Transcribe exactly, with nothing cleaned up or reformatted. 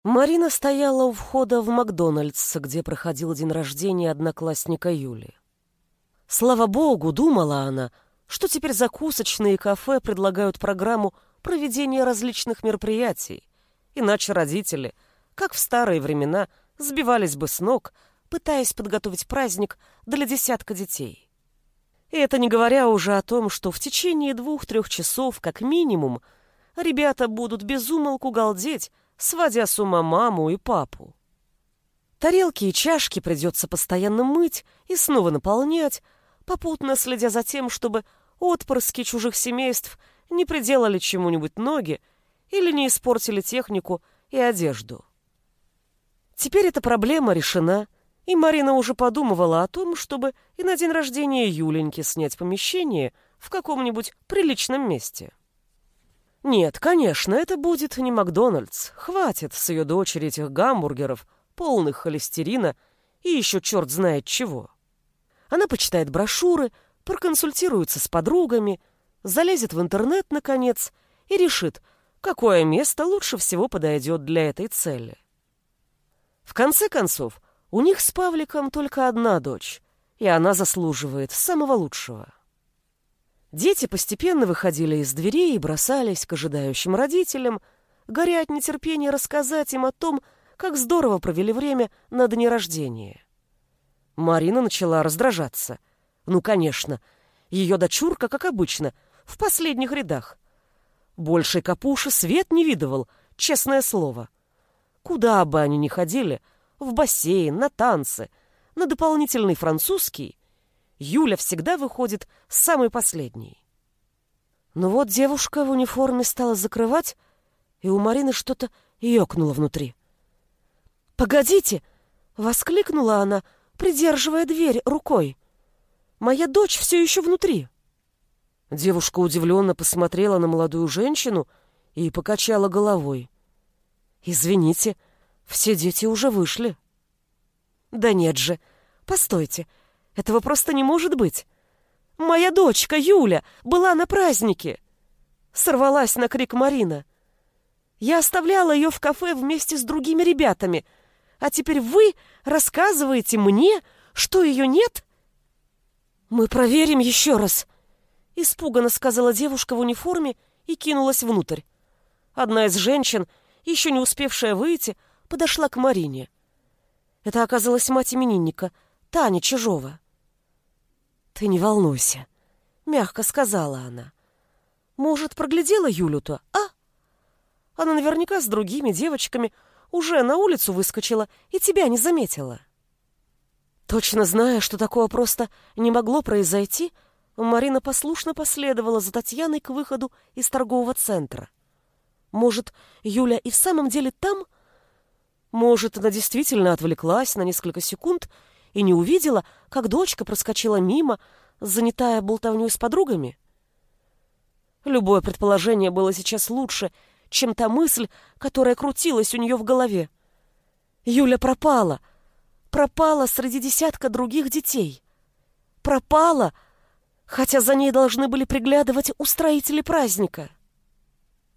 Марина стояла у входа в Макдональдс, где проходил день рождения одноклассника Юли. Слава богу, думала она, что теперь закусочные и кафе предлагают программу проведения различных мероприятий, иначе родители, как в старые времена, сбивались бы с ног, пытаясь подготовить праздник для десятка детей. И это не говоря уже о том, что в течение двух-трех часов, как минимум, ребята будут без умолку галдеть, сводя с ума маму и папу. Тарелки и чашки придется постоянно мыть и снова наполнять, попутно следя за тем, чтобы отпрыски чужих семейств не приделали чему-нибудь ноги или не испортили технику и одежду. Теперь эта проблема решена, и Марина уже подумывала о том, чтобы и на день рождения Юленьки снять помещение в каком-нибудь приличном месте. Нет, конечно, это будет не Макдональдс. Хватит с ее дочери этих гамбургеров, полных холестерина и еще черт знает чего. Она почитает брошюры, проконсультируется с подругами, залезет в интернет, наконец, и решит, какое место лучше всего подойдет для этой цели. В конце концов, у них с Павликом только одна дочь, и она заслуживает самого лучшего. Дети постепенно выходили из дверей и бросались к ожидающим родителям, горя от нетерпения рассказать им о том, как здорово провели время на дне рождения. Марина начала раздражаться. Ну, конечно, ее дочурка, как обычно, в последних рядах. Большей капуши свет не видывал, честное слово. Куда бы они ни ходили, в бассейн, на танцы, на дополнительный французский, Юля всегда выходит самой последней. Но вот девушка в униформе стала закрывать, и у Марины что-то ёкнуло внутри. «Погодите!» — воскликнула она, придерживая дверь рукой. «Моя дочь все еще внутри!» Девушка удивленно посмотрела на молодую женщину и покачала головой. «Извините, все дети уже вышли». «Да нет же! Постойте! Этого просто не может быть! Моя дочка Юля была на празднике!» Сорвалась на крик Марина. «Я оставляла ее в кафе вместе с другими ребятами, а теперь вы рассказываете мне, что ее нет?» «Мы проверим еще раз», — испуганно сказала девушка в униформе и кинулась внутрь. Одна из женщин, еще не успевшая выйти, подошла к Марине. Это оказалась мать именинника, Таня Чижова. «Ты не волнуйся», — мягко сказала она. «Может, проглядела Юлю-то, а? Она наверняка с другими девочками уже на улицу выскочила и тебя не заметила». Точно зная, что такое просто не могло произойти, Марина послушно последовала за Татьяной к выходу из торгового центра. Может, Юля и в самом деле там? Может, она действительно отвлеклась на несколько секунд и не увидела, как дочка проскочила мимо, занятая болтовнёй с подругами? Любое предположение было сейчас лучше, чем та мысль, которая крутилась у нее в голове. Юля пропала. Пропала среди десятка других детей. Пропала, хотя за ней должны были приглядывать устроители праздника.